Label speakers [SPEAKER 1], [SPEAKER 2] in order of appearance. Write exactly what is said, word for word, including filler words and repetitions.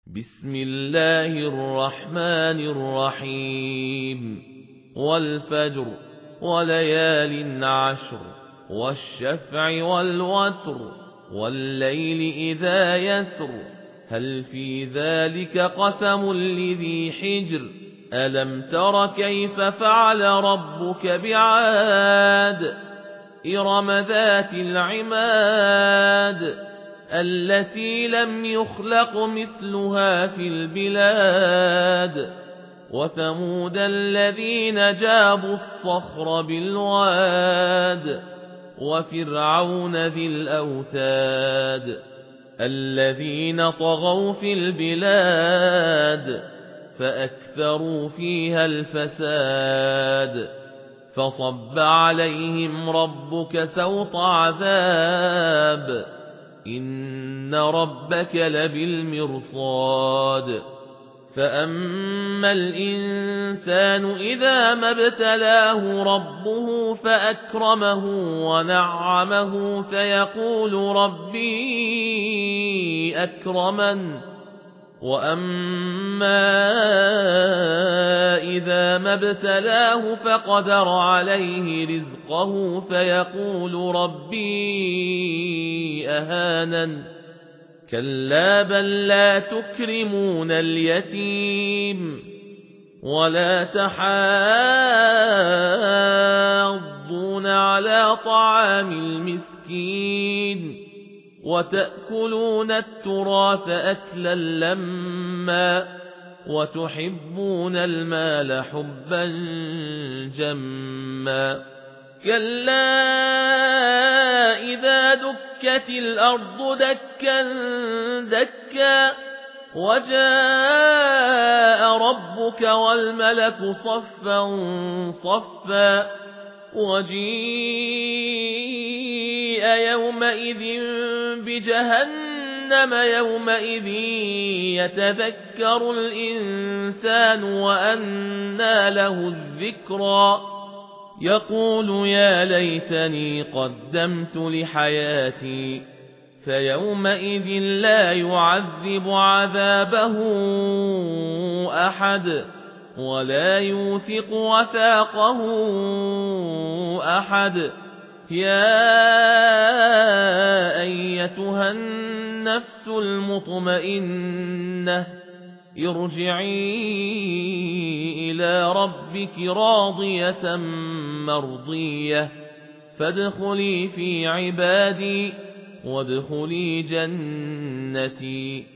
[SPEAKER 1] بسم الله الرحمن الرحيم والفجر وليال عشر والشفع والوتر والليل إذا يسر هل في ذلك قسم لذي حجر ألم تر كيف فعل ربك بعاد إرم ذات العماد التي لم يخلق مثلها في البلاد وثمود الذين جابوا الصخر بالواد وفرعون ذي الأوتاد الذين طغوا في البلاد فأكثروا فيها الفساد فصب عليهم ربك سوط عذاب إن ربك لبالمرصاد فأما الإنسان إذا ما ابتلاه ربه فأكرمه ونعمه فيقول ربي أكرمن وأما إذا ما ابتلاه فقدر عليه رزقه فيقول ربي أهانن كلا بل لا تكرمون اليتيم ولا تحاضون على طعام المسكين وتأكلون التراث أكلا لما وتحبون المال حبا جما كلا إذا دكت الأرض دكا دكا وجاء ربك والملك صفا صفا وجيء يومئذ بجهنم يومئذ يتذكر الإنسان وأنى له الذكرى يقول يا ليتني قدمت لحياتي فيومئذ لا يعذب عذابه أحد ولا يوثق وثاقه أحد يا أيتها النفس المطمئنة ارجعي إلى ربك راضية مرضية فادخلي في عبادي وادخلي جنتي.